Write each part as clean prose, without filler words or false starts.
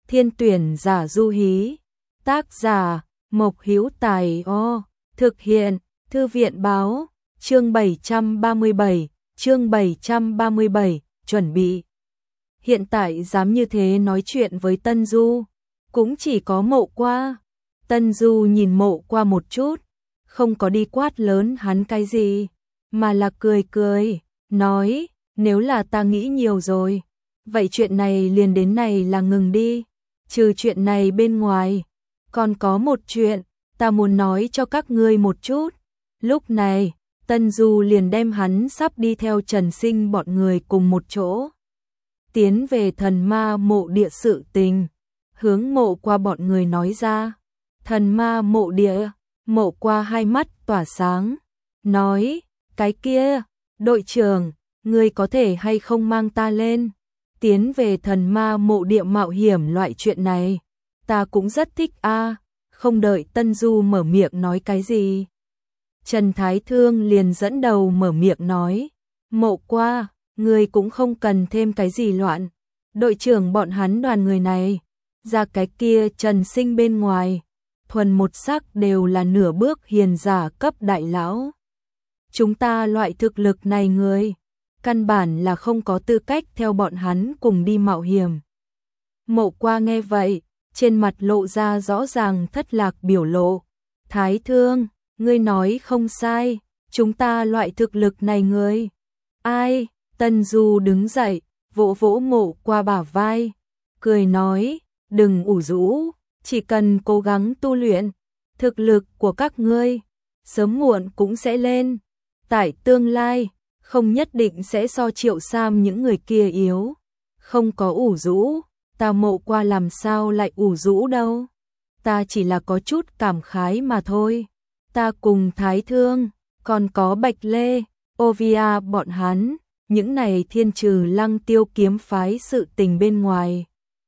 Thiên tuyển giả du hí. Tác giả Mộc Hữu Tài. Thực hiện Thư viện báo. Chương 737, chuẩn bị. Hiện tại dám như thế nói chuyện với Tân Du, cũng chỉ có Mộ Qua. Tân Du nhìn Mộ Qua một chút, không có đi quát lớn hắn cái gì, mà là cười cười, nói, nếu là ta nghĩ nhiều rồi, vậy chuyện này liền đến này là ngừng đi. Trừ chuyện này bên ngoài, còn có một chuyện, ta muốn nói cho các ngươi một chút. Lúc này, Tân Du liền đem hắn sắp đi theo Trần Sinh bọn người cùng một chỗ tiến về Thần Ma Mộ Địa sự tình, hướng Mộ Qua bọn người nói ra. Thần Ma Mộ Địa. Mộ Qua hai mắt tỏa sáng, nói, cái kia, đội trưởng, ngươi có thể hay không mang ta lên, tiến về Thần Ma Mộ Địa mạo hiểm loại chuyện này, ta cũng rất thích a. Không đợi Tân Du mở miệng nói cái gì, Trần Thái Thương liền dẫn đầu mở miệng nói, Mộ Qua, ngươi cũng không cần thêm cái gì loạn, đội trưởng bọn hắn đoàn người này, ra cái kia Trần Sinh bên ngoài, thuần một sắc đều là nửa bước hiền giả cấp đại lão. Chúng ta loại thực lực này người, căn bản là không có tư cách theo bọn hắn cùng đi mạo hiểm. Mộ Qua nghe vậy, trên mặt lộ ra rõ ràng thất lạc biểu lộ. Thái Thương, ngươi nói không sai, chúng ta loại thực lực này người. Ai? Tân Du đứng dậy, vỗ vỗ Mộ Qua bả vai, cười nói, đừng ủ rũ, chỉ cần cố gắng tu luyện, thực lực của các ngươi sớm muộn cũng sẽ lên. Tại tương lai, không nhất định sẽ so Triệu Sam những người kia yếu. Không có ủ rũ, ta Mộ Qua làm sao lại ủ rũ đâu. Ta chỉ là có chút cảm khái mà thôi. Ta cùng Thái Thương, còn có Bạch Lê, Ovia bọn hắn, những này thiên trừ Lăng Tiêu kiếm phái sự tình bên ngoài,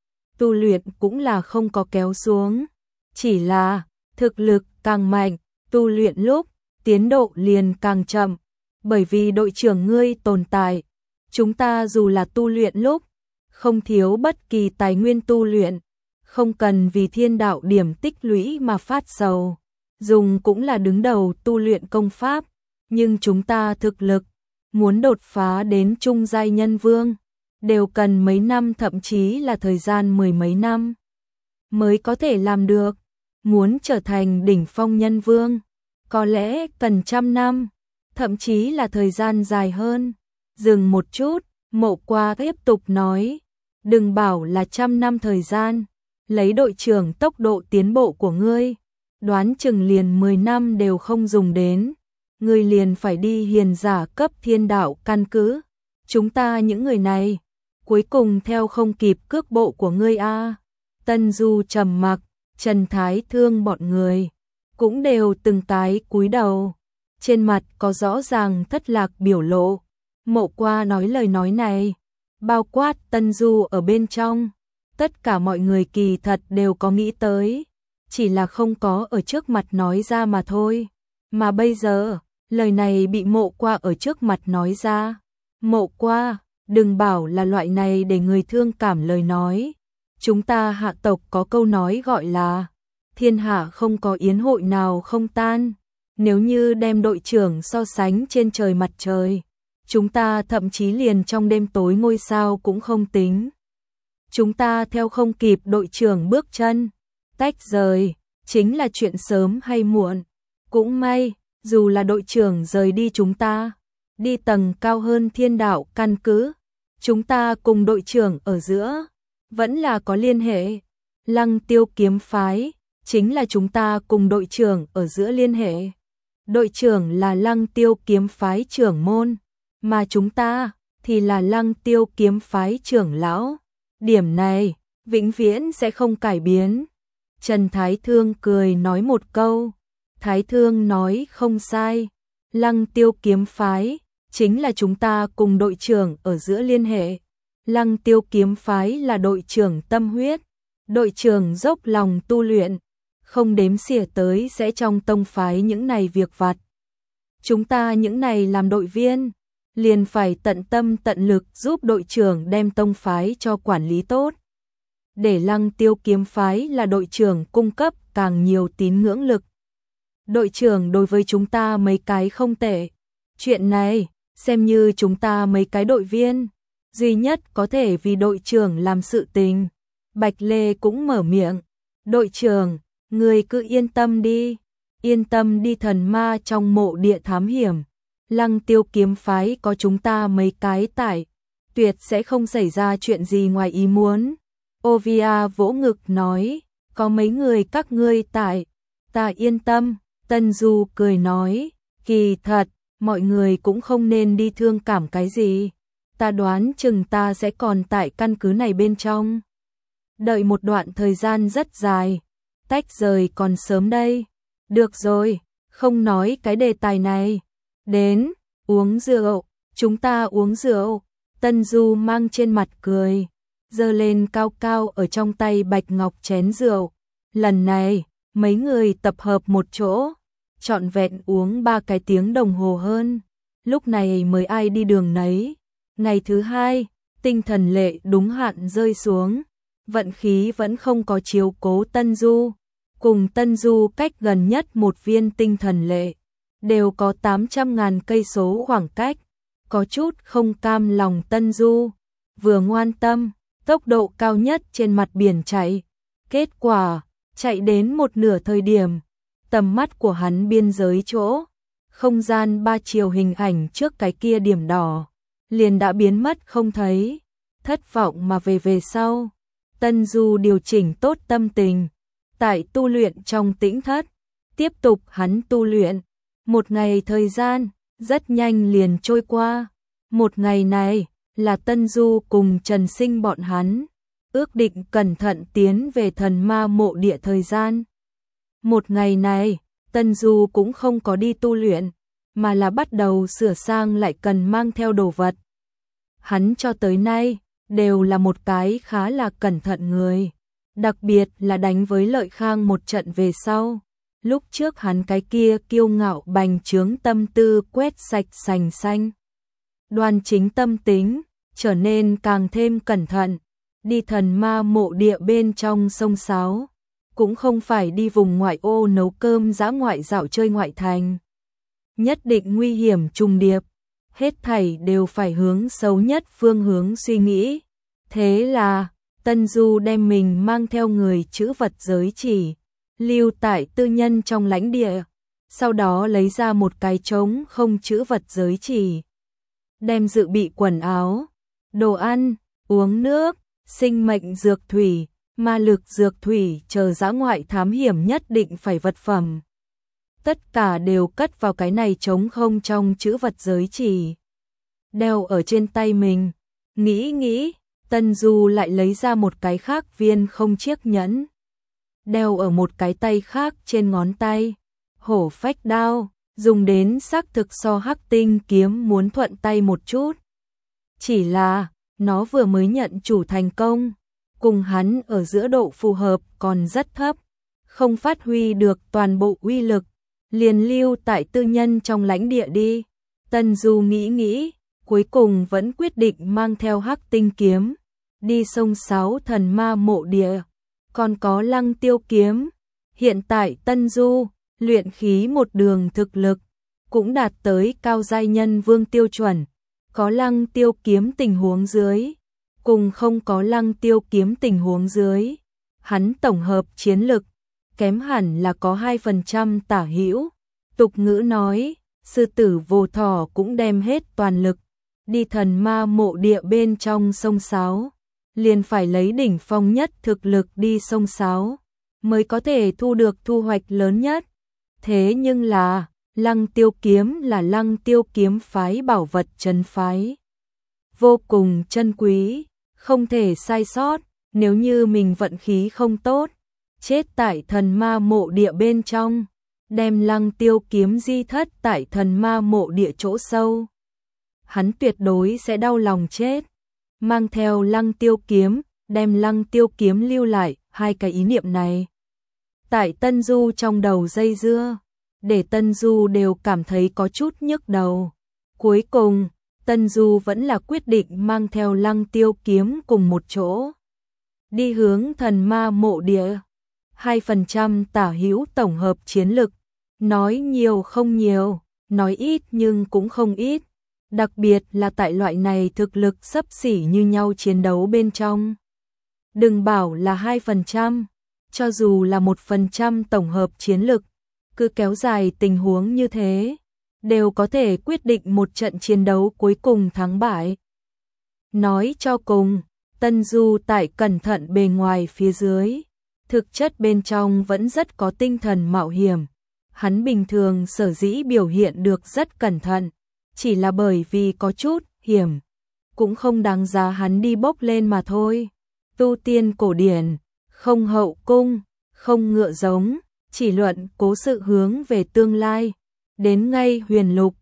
tu luyện cũng là không có kéo xuống, chỉ là thực lực càng mạnh, tu luyện lúc tiến độ liền càng chậm, bởi vì đội trưởng ngươi tồn tại, chúng ta dù là tu luyện lúc không thiếu bất kỳ tài nguyên tu luyện, không cần vì thiên đạo điểm tích lũy mà phát sầu, dùng cũng là đứng đầu tu luyện công pháp, nhưng chúng ta thực lực muốn đột phá đến trung giai nhân vương, đều cần mấy năm, thậm chí là thời gian mười mấy năm mới có thể làm được. Muốn trở thành đỉnh phong nhân vương, có lẽ cần trăm năm, thậm chí là thời gian dài hơn. Dừng một chút, Mộ Qua tiếp tục nói, đừng bảo là trăm năm thời gian, lấy đội trưởng tốc độ tiến bộ của ngươi, đoán chừng liền 10 năm đều không dùng đến. Ngươi liền phải đi hiền giả cấp thiên đạo căn cứ. Chúng ta những người này, cuối cùng theo không kịp cước bộ của ngươi a. Tân Du trầm mặc, Trần Thái Thương bọn người cũng đều từng cái cúi đầu, trên mặt có rõ ràng thất lạc biểu lộ. Mộ Qua nói lời nói này, bao quát Tân Du ở bên trong, tất cả mọi người kỳ thật đều có nghĩ tới, chỉ là không có ở trước mặt nói ra mà thôi. Mà bây giờ, lời này bị Mộ Qua ở trước mặt nói ra. Mộ Qua, đừng bảo là loại này để người thương cảm lời nói. Chúng ta hạ tộc có câu nói gọi là thiên hạ không có yến hội nào không tan. Nếu như đem đội trưởng so sánh trên trời mặt trời, chúng ta thậm chí liền trong đêm tối ngôi sao cũng không tính. Chúng ta theo không kịp đội trưởng bước chân, tách rời, chính là chuyện sớm hay muộn. Cũng may, dù là đội trưởng rời đi chúng ta, đi tầng cao hơn thiên đạo căn cứ, chúng ta cùng đội trưởng ở giữa, vẫn là có liên hệ. Lăng Tiêu kiếm phái, chính là chúng ta cùng đội trưởng ở giữa liên hệ. Đội trưởng là Lăng Tiêu kiếm phái trưởng môn, mà chúng ta thì là Lăng Tiêu kiếm phái trưởng lão. Điểm này, vĩnh viễn sẽ không cải biến. Trần Thái Thương cười nói một câu. Thái Thương nói không sai, Lăng Tiêu kiếm phái chính là chúng ta cùng đội trưởng ở giữa liên hệ. Lăng Tiêu kiếm phái là đội trưởng tâm huyết, đội trưởng dốc lòng tu luyện, không đếm xỉa tới sẽ trong tông phái những này việc vặt. Chúng ta những này làm đội viên, liền phải tận tâm tận lực giúp đội trưởng đem tông phái cho quản lý tốt. để Lăng Tiêu kiếm phái là đội trưởng cung cấp càng nhiều tín ngưỡng lực. Đội trưởng đối với chúng ta mấy cái không tệ. Chuyện này, xem như chúng ta mấy cái đội viên, duy nhất có thể vì đội trưởng làm sự tình. Bạch Lê cũng mở miệng. Đội trưởng, người cứ yên tâm đi. Yên tâm đi, thần ma trong mộ địa thám hiểm. Lăng Tiêu kiếm phái có chúng ta mấy cái tại, tuyệt sẽ không xảy ra chuyện gì ngoài ý muốn. Ovia vỗ ngực nói, có mấy người các ngươi tại, ta yên tâm. Tân Du cười nói, kỳ thật, mọi người cũng không nên đi thương cảm cái gì. Ta đoán chừng ta sẽ còn tại căn cứ này bên trong. Đợi một đoạn thời gian rất dài, tách rời còn sớm đây. Được rồi, không nói cái đề tài này. Đến, uống rượu, chúng ta uống rượu. Tân Du mang trên mặt cười, giơ lên cao cao ở trong tay bạch ngọc chén rượu. Lần này, mấy người tập hợp một chỗ, trọn vẹn uống 3 cái tiếng đồng hồ hơn. Lúc này mới ai đi đường nấy. Ngày thứ hai, tinh thần lệ đúng hạn rơi xuống. Vận khí vẫn không có chiếu cố Tân Du. Cùng Tân Du cách gần nhất một viên tinh thần lệ, đều có 800.000 cây số khoảng cách. Có chút không cam lòng Tân Du, vừa ngoan tâm, tốc độ cao nhất trên mặt biển chạy. Kết quả, chạy đến một nửa thời điểm, tầm mắt của hắn biên giới chỗ, không gian 3 chiều hình ảnh trước cái kia điểm đỏ, liền đã biến mất không thấy. Thất vọng mà về sau, Tân Du điều chỉnh tốt tâm tình, tại tu luyện trong tĩnh thất, tiếp tục hắn tu luyện. Một ngày thời gian, rất nhanh liền trôi qua. Một ngày này, là Tân Du cùng Trần Sinh bọn hắn, ước định cẩn thận tiến về thần ma mộ địa thời gian. Một ngày này, Tân Du cũng không có đi tu luyện, mà là bắt đầu sửa sang lại cần mang theo đồ vật. Hắn cho tới nay, đều là một cái khá là cẩn thận người. Đặc biệt là đánh với Lợi Khang một trận về sau. Lúc trước hắn cái kia kiêu ngạo bành trướng tâm tư quét sạch sành xanh. Đoan chính tâm tính, trở nên càng thêm cẩn thận. Đi thần ma mộ địa bên trong sông Sáo, cũng không phải đi vùng ngoại ô nấu cơm dã ngoại dạo chơi ngoại thành. Nhất định nguy hiểm trùng điệp, hết thảy đều phải hướng xấu nhất phương hướng suy nghĩ. Thế là, Tân Du đem mình mang theo người chữ vật giới chỉ, lưu tại tư nhân trong lãnh địa, sau đó lấy ra một cái trống không chữ vật giới chỉ. Đem dự bị quần áo, đồ ăn, uống nước, sinh mệnh dược thủy, ma lực dược thủy chờ dã ngoại thám hiểm nhất định phải vật phẩm. Tất cả đều cất vào cái này trống không trong chữ vật giới chỉ. Đeo ở trên tay mình, nghĩ, Tân Du lại lấy ra một cái khác viên không chiếc nhẫn. Đeo ở một cái tay khác trên ngón tay. Hổ phách đao, dùng đến xác thực so hắc tinh kiếm muốn thuận tay một chút. Chỉ là, nó vừa mới nhận chủ thành công, cùng hắn ở giữa độ phù hợp còn rất thấp, không phát huy được toàn bộ uy lực, liền lưu tại tư nhân trong lãnh địa đi. Tân Du nghĩ, cuối cùng vẫn quyết định mang theo hắc tinh kiếm, đi sông Sáo thần ma mộ địa, còn có Lăng Tiêu kiếm. Hiện tại Tân Du, luyện khí một đường thực lực, cũng đạt tới cao giai nhân vương tiêu chuẩn, có Lăng Tiêu kiếm tình huống dưới, cùng không có Lăng Tiêu kiếm tình huống dưới. Hắn tổng hợp chiến lực, kém hẳn là có 2% tả hữu. Tục ngữ nói, sư tử vô thỏ cũng đem hết toàn lực, đi thần ma mộ địa bên trong sông Sáo, liền phải lấy đỉnh phong nhất thực lực đi sông Sáo, mới có thể thu được thu hoạch lớn nhất. Thế nhưng là, Lăng Tiêu kiếm là Lăng Tiêu kiếm phái bảo vật trấn phái, vô cùng chân quý, không thể sai sót. Nếu như mình vận khí không tốt, chết tại thần ma mộ địa bên trong, đem Lăng Tiêu kiếm di thất tại thần ma mộ địa chỗ sâu, hắn tuyệt đối sẽ đau lòng chết. Mang theo Lăng Tiêu kiếm, đem Lăng Tiêu kiếm lưu lại, hai cái ý niệm này tại Tân Du trong đầu dây dưa, để Tân Du đều cảm thấy có chút nhức đầu. Cuối cùng, Tân Du vẫn là quyết định mang theo Lăng Tiêu kiếm cùng một chỗ. đi hướng thần ma mộ địa. 2% tả hữu tổng hợp chiến lực, nói nhiều không nhiều, nói ít nhưng cũng không ít, đặc biệt là tại loại này thực lực xấp xỉ như nhau chiến đấu bên trong. Đừng bảo là 2%, cho dù là 1% tổng hợp chiến lực, cứ kéo dài tình huống như thế, đều có thể quyết định một trận chiến đấu cuối cùng thắng bại. Nói cho cùng, Tân Du tại cẩn thận bề ngoài phía dưới, thực chất bên trong vẫn rất có tinh thần mạo hiểm. Hắn bình thường sở dĩ biểu hiện được rất cẩn thận, chỉ là bởi vì có chút hiểm, cũng không đáng giá hắn đi bốc lên mà thôi. Tu tiên cổ điển, không hậu cung, không ngựa giống, chỉ luận cố sự hướng về tương lai. Đến ngay huyền lục,